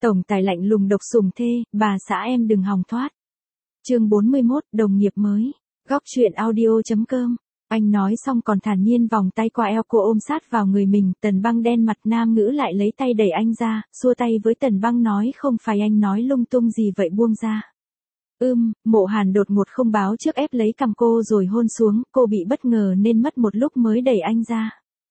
Tổng tài lạnh lùng độc sủng thê, bà xã em đừng hòng thoát. Chương 41, đồng nghiệp mới. Góc truyện audio.com. Anh nói xong còn thản nhiên vòng tay qua eo cô ôm sát vào người mình. Tần Băng đen mặt, Nam Ngữ lại lấy tay đẩy anh ra, xua tay với Tần Băng nói không phải anh nói lung tung gì vậy, buông ra. Mộ Hàn đột ngột không báo trước ép lấy cằm cô rồi hôn xuống, cô bị bất ngờ nên mất một lúc mới đẩy anh ra.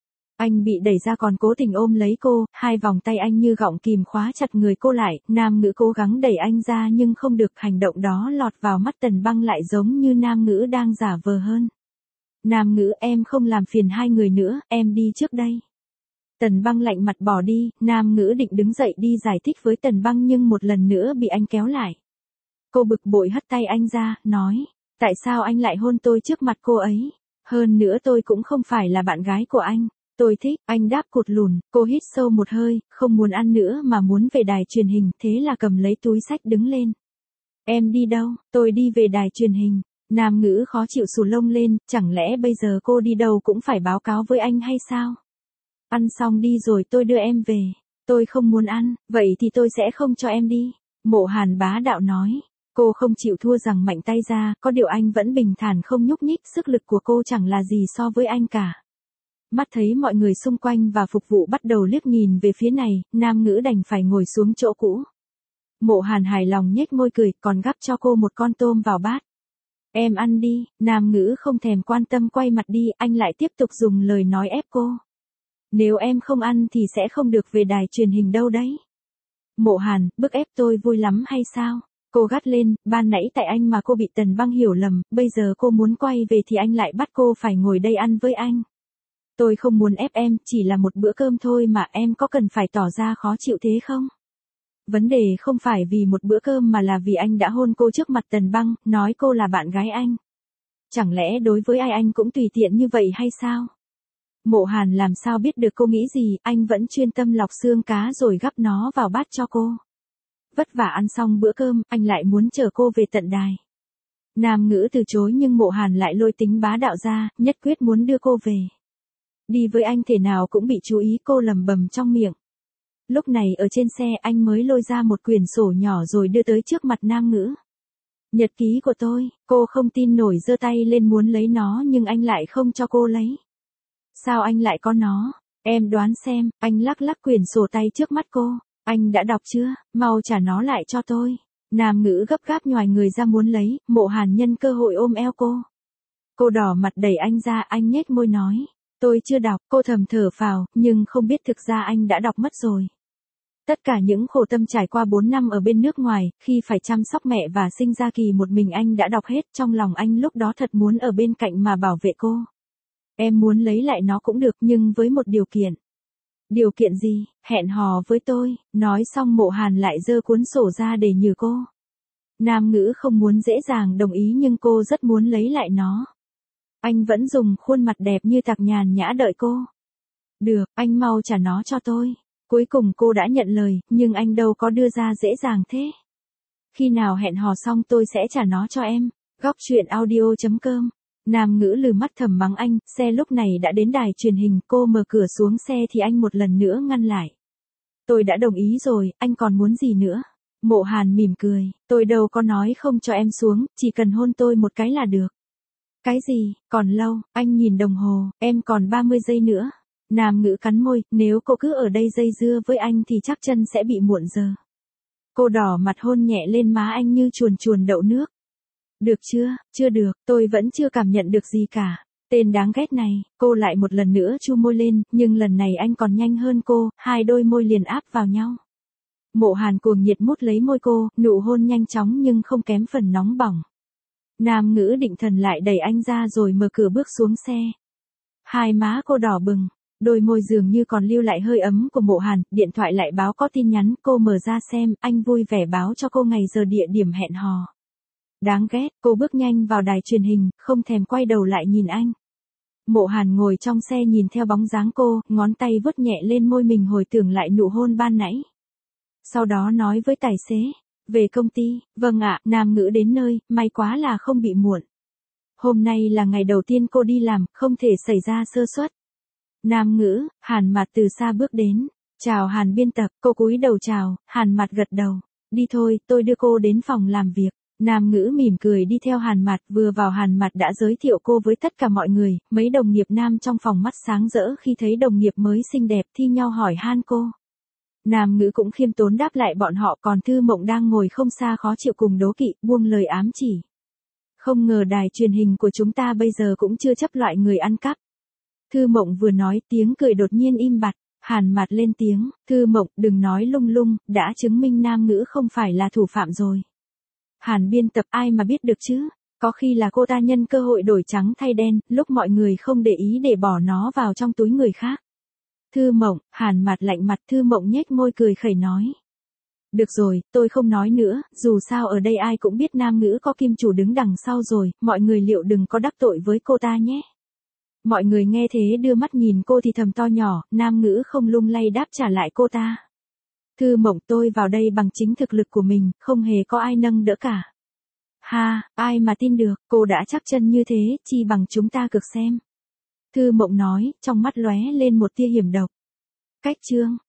Anh bị đẩy ra còn cố tình ôm lấy cô, hai vòng tay anh như gọng kìm khóa chặt người cô lại. Nam Ngữ cố gắng đẩy anh ra nhưng không được, hành động đó lọt vào mắt Tần Băng lại giống như Nam Ngữ đang giả vờ hơn. Nam Ngữ, em không làm phiền hai người nữa, em đi trước đây. Tần Băng lạnh mặt bỏ đi. Nam Ngữ định đứng dậy đi giải thích với Tần Băng nhưng một lần nữa bị anh kéo lại. Cô bực bội hất tay anh ra, nói, tại sao anh lại hôn tôi trước mặt cô ấy? Hơn nữa tôi cũng không phải là bạn gái của anh. Tôi thích, anh đáp cụt lùn. Cô hít sâu một hơi, không muốn ăn nữa mà muốn về đài truyền hình, thế là cầm lấy túi xách đứng lên. Em đi đâu? Tôi đi về đài truyền hình. Nam Ngữ khó chịu xù lông lên, chẳng lẽ bây giờ cô đi đâu cũng phải báo cáo với anh hay sao? Ăn xong đi rồi tôi đưa em về. Tôi không muốn ăn, vậy thì tôi sẽ không cho em đi. Mộ Hàn bá đạo nói. Cô không chịu thua rằng mạnh tay ra, có điều anh vẫn bình thản không nhúc nhích, sức lực của cô chẳng là gì so với anh cả. Mắt thấy mọi người xung quanh và phục vụ bắt đầu liếc nhìn về phía này, Nam Ngữ đành phải ngồi xuống chỗ cũ. Mộ Hàn hài lòng nhếch môi cười, còn gắp cho cô một con tôm vào bát. Em ăn đi. Nam Ngữ không thèm quan tâm quay mặt đi, anh lại tiếp tục dùng lời nói ép cô. Nếu em không ăn thì sẽ không được về đài truyền hình đâu đấy. Mộ Hàn, bức ép tôi vui lắm hay sao? Cô gắt lên, ban nãy tại anh mà cô bị Tần Băng hiểu lầm, bây giờ cô muốn quay về thì anh lại bắt cô phải ngồi đây ăn với anh. Tôi không muốn ép em, chỉ là một bữa cơm thôi mà, em có cần phải tỏ ra khó chịu thế không? Vấn đề không phải vì một bữa cơm mà là vì anh đã hôn cô trước mặt Tần Băng, nói cô là bạn gái anh. Chẳng lẽ đối với ai anh cũng tùy tiện như vậy hay sao? Mộ Hàn làm sao biết được cô nghĩ gì, anh vẫn chuyên tâm lọc xương cá rồi gắp nó vào bát cho cô. Vất vả ăn xong bữa cơm, anh lại muốn chở cô về tận đài. Nam Ngữ từ chối nhưng Mộ Hàn lại lôi tính bá đạo ra, nhất quyết muốn đưa cô về. Đi với anh thể nào cũng bị chú ý, cô lẩm bẩm trong miệng. Lúc này ở trên xe anh mới lôi ra một quyển sổ nhỏ rồi đưa tới trước mặt Nam Ngữ. Nhật ký của tôi. Cô không tin nổi giơ tay lên muốn lấy nó nhưng anh lại không cho cô lấy. Sao anh lại có nó? Em đoán xem. Anh lắc lắc quyển sổ tay trước mắt cô. Anh đã đọc chưa? Mau trả nó lại cho tôi. Nam Ngữ gấp gáp nhoài người ra muốn lấy, Mộ Hàn nhân cơ hội ôm eo cô. Cô đỏ mặt đẩy anh ra, anh nhếch môi nói. Tôi chưa đọc, cô thầm thở phào, nhưng không biết thực ra anh đã đọc mất rồi. Tất cả những khổ tâm trải qua 4 năm ở bên nước ngoài, khi phải chăm sóc mẹ và sinh ra Kỳ một mình anh đã đọc hết, trong lòng anh lúc đó thật muốn ở bên cạnh mà bảo vệ cô. Em muốn lấy lại nó cũng được nhưng với một điều kiện. Điều kiện gì? Hẹn hò với tôi. Nói xong Mộ Hàn lại giơ cuốn sổ ra để nhử cô. Nam Ngữ không muốn dễ dàng đồng ý nhưng cô rất muốn lấy lại nó. Anh vẫn dùng khuôn mặt đẹp như tạc nhàn nhã đợi cô. Được, anh mau trả nó cho tôi. Cuối cùng cô đã nhận lời, nhưng anh đâu có đưa ra dễ dàng thế. Khi nào hẹn hò xong tôi sẽ trả nó cho em. Góc truyện audio.com. Nam Ngữ lừ mắt thầm mắng anh, xe lúc này đã đến đài truyền hình, cô mở cửa xuống xe thì anh một lần nữa ngăn lại. Tôi đã đồng ý rồi, anh còn muốn gì nữa? Mộ Hàn mỉm cười, tôi đâu có nói không cho em xuống, chỉ cần hôn tôi một cái là được. Cái gì, còn lâu, anh nhìn đồng hồ, em còn 30 giây nữa. Nam Ngữ cắn môi, nếu cô cứ ở đây dây dưa với anh thì chắc chân sẽ bị muộn giờ. Cô đỏ mặt hôn nhẹ lên má anh như chuồn chuồn đậu nước. Được chưa? Chưa được, tôi vẫn chưa cảm nhận được gì cả. Tên đáng ghét này, cô lại một lần nữa chu môi lên, nhưng lần này anh còn nhanh hơn cô, hai đôi môi liền áp vào nhau. Mộ Hàn cuồng nhiệt mút lấy môi cô, nụ hôn nhanh chóng nhưng không kém phần nóng bỏng. Nam Ngữ định thần lại đẩy anh ra rồi mở cửa bước xuống xe. Hai má cô đỏ bừng, đôi môi dường như còn lưu lại hơi ấm của Mộ Hàn, điện thoại lại báo có tin nhắn, cô mở ra xem, anh vui vẻ báo cho cô ngày giờ địa điểm hẹn hò. Đáng ghét, cô bước nhanh vào đài truyền hình, không thèm quay đầu lại nhìn anh. Mộ Hàn ngồi trong xe nhìn theo bóng dáng cô, ngón tay vuốt nhẹ lên môi mình hồi tưởng lại nụ hôn ban nãy. Sau đó nói với tài xế, về công ty, vâng ạ, Nam Ngữ đến nơi, may quá là không bị muộn. Hôm nay là ngày đầu tiên cô đi làm, không thể xảy ra sơ suất. Nam Ngữ, Hàn Mạt từ xa bước đến. Chào Hàn biên tập, cô cúi đầu chào, Hàn Mạt gật đầu. Đi thôi, tôi đưa cô đến phòng làm việc. Nam Ngữ mỉm cười đi theo Hàn Mạt, vừa vào Hàn Mạt đã giới thiệu cô với tất cả mọi người, mấy đồng nghiệp nam trong phòng mắt sáng rỡ khi thấy đồng nghiệp mới xinh đẹp thi nhau hỏi han cô. Nam Ngữ cũng khiêm tốn đáp lại bọn họ, còn Thư Mộng đang ngồi không xa khó chịu cùng đố kỵ, buông lời ám chỉ. Không ngờ đài truyền hình của chúng ta bây giờ cũng chưa chấp loại người ăn cắp. Thư Mộng vừa nói, tiếng cười đột nhiên im bặt. Hàn Mạt lên tiếng, Thư Mộng, đừng nói lung lung, đã chứng minh Nam Ngữ không phải là thủ phạm rồi. Hàn biên tập, ai mà biết được chứ, có khi là cô ta nhân cơ hội đổi trắng thay đen, lúc mọi người không để ý để bỏ nó vào trong túi người khác. Thư Mộng, Hàn Mạt lạnh mặt, Thư Mộng nhếch môi cười khẩy nói. Được rồi, tôi không nói nữa, dù sao ở đây ai cũng biết Nam Ngữ có kim chủ đứng đằng sau rồi, mọi người liệu đừng có đắc tội với cô ta nhé. Mọi người nghe thế đưa mắt nhìn cô thì thầm to nhỏ, Nam Ngữ không lung lay đáp trả lại cô ta. Thư Mộng, tôi vào đây bằng chính thực lực của mình, không hề có ai nâng đỡ cả. Ha, ai mà tin được, cô đã chắc chân như thế, chi bằng chúng ta cược xem. Thư Mộng nói, trong mắt lóe lên một tia hiểm độc. Cách chương.